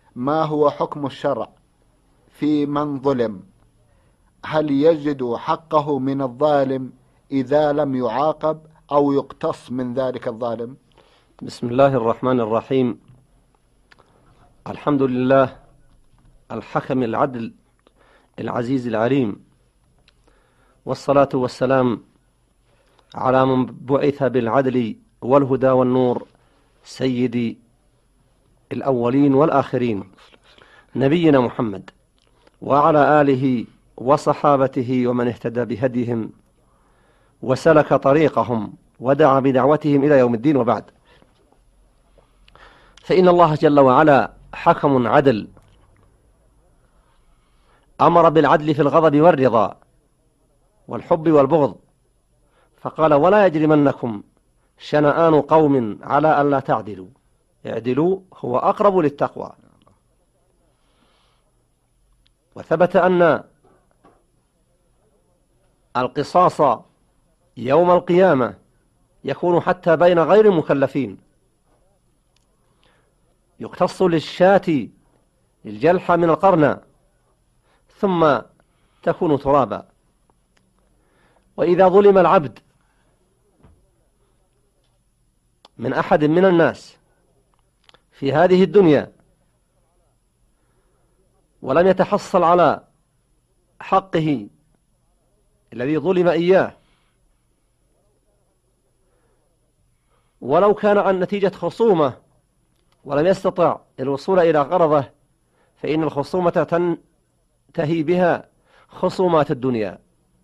ما هو حكم الشرع في من ظلم؟ هل يجد حقه من الظالم إذا لم يعاقب أو يقتص من ذلك الظالم؟ بسم الله الرحمن الرحيم. الحمد لله الحكم العدل العزيز العليم، والصلاة والسلام على من بعث بالعدل والهدى والنور، سيد الأولين والآخرين، نبينا محمد، وعلى آله وصحابته ومن اهتدى بهديهم وسلك طريقهم ودعا بدعوتهم إلى يوم الدين، وبعد. فإن الله جل وعلا حكم عدل، أمر بالعدل في الغضب والرضا والحب والبغض، فقال: ولا يجرمنكم شنآن قوم على ألا تعدلوا، اعدلوا هو أقرب للتقوى. وثبت أن القصاص يوم القيامة يكون حتى بين غير المكلفين، يقتص للشاة الجلحة من القرنة ثم تكون ترابا. وإذا ظلم العبد من أحد من الناس في هذه الدنيا ولم يتحصل على حقه الذي ظلم إياه، ولو كان عن نتيجة خصومة ولم يستطع الوصول إلى غرضه، فإن الخصومة تنتهي بها خصومات الدنيا.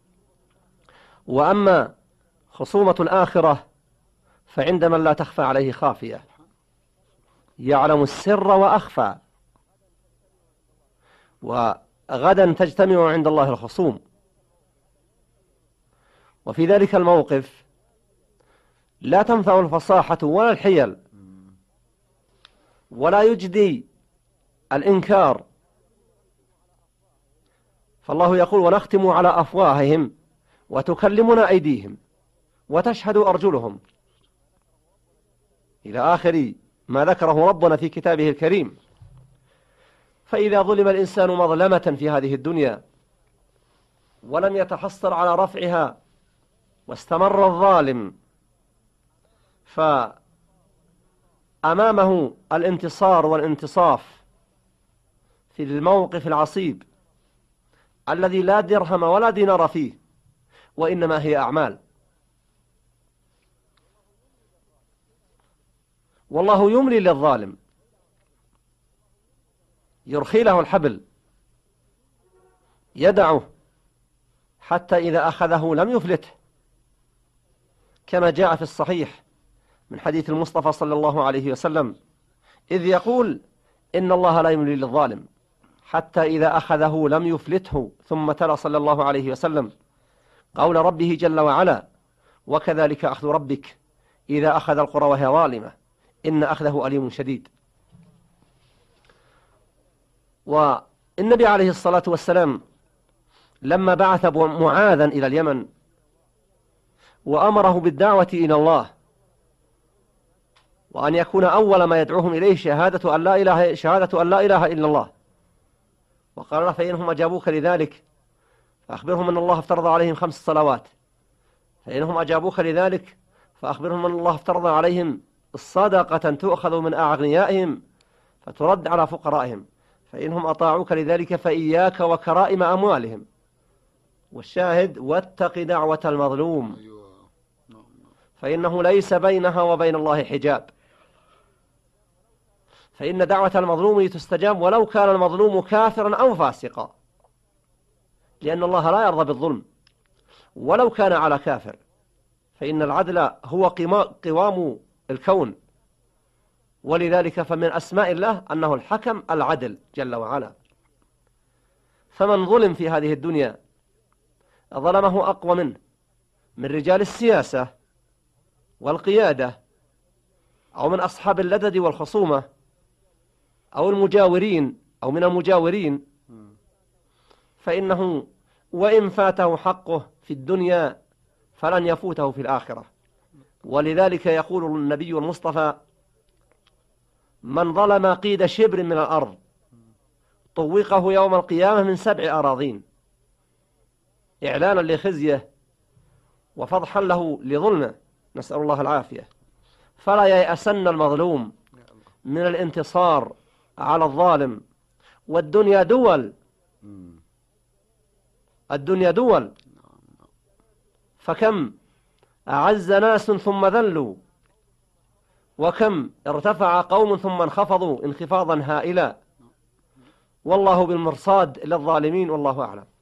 وأما خصومة الآخرة فعند من لا تخفى عليه خافية، يعلم السر وأخفى، وغدا تجتمع عند الله الخصوم. وفي ذلك الموقف لا تنفع الفصاحة ولا الحيل، ولا يجدي الإنكار. فالله يقول: ونختم على أفواههم وتكلمنا أيديهم وتشهد أرجلهم، إلى آخر ما ذكره ربنا في كتابه الكريم. فإذا ظلم الإنسان مظلمة في هذه الدنيا ولم يتحصل على رفعها واستمر الظالم، فأمامه الانتصار والانتصاف في الموقف العصيب الذي لا درهم ولا دينار فيه، وإنما هي أعمال. والله يملي للظالم، يرخي له الحبل، يدعه حتى إذا أخذه لم يفلته، كما جاء في الصحيح من حديث المصطفى صلى الله عليه وسلم، إذ يقول: إن الله لا يملي للظالم حتى إذا أخذه لم يفلته. ثم تلا صلى الله عليه وسلم قول ربه جل وعلا: وكذلك أخذ ربك إذا أخذ القرى وهي ظالمة إن أخذه أليم شديد. والنبي عليه الصلاة والسلام لما بعث معاذا إلى اليمن وأمره بالدعوة إلى الله، وأن يكون أول ما يدعوهم إليه شهادة أن لا إله إلا الله، وقال له: فإنهم أجابوك لذلك فأخبرهم أن الله افترض عليهم 5 صلوات، فإنهم أجابوك لذلك فأخبرهم أن الله افترض عليهم الصدقة تؤخذ من أغنيائهم فترد على فقرائهم، فإنهم أطاعوك لذلك فإياك وكرائم أموالهم. والشاهد: واتق دعوة المظلوم فإنه ليس بينها وبين الله حجاب. فإن دعوة المظلوم تستجاب ولو كان المظلوم كافرا أو فاسقا، لأن الله لا يرضى بالظلم ولو كان على كافر، فإن العدل هو قوام الكون، ولذلك فمن أسماء الله أنه الحكم العدل جل وعلا. فمن ظلم في هذه الدنيا ظلمه أقوى منه من رجال السياسة والقيادة، أو من أصحاب اللدد والخصومة، أو المجاورين أو من المجاورين، فإنه وإن فاته حقه في الدنيا فلن يفوته في الآخرة. ولذلك يقول النبي المصطفى: من ظلم قيد شبر من الأرض طوقه يوم القيامة من 7 أراضين إعلانا لخزيه وفضحا له لظلمه، نسأل الله العافية. فلا ييأسن المظلوم من الانتصار على الظالم. والدنيا دول، الدنيا دول، فكم أعز ناس ثم ذلوا، وكم ارتفع قوم ثم انخفضوا انخفاضا هائلا، والله بالمرصاد للظالمين، والله أعلم.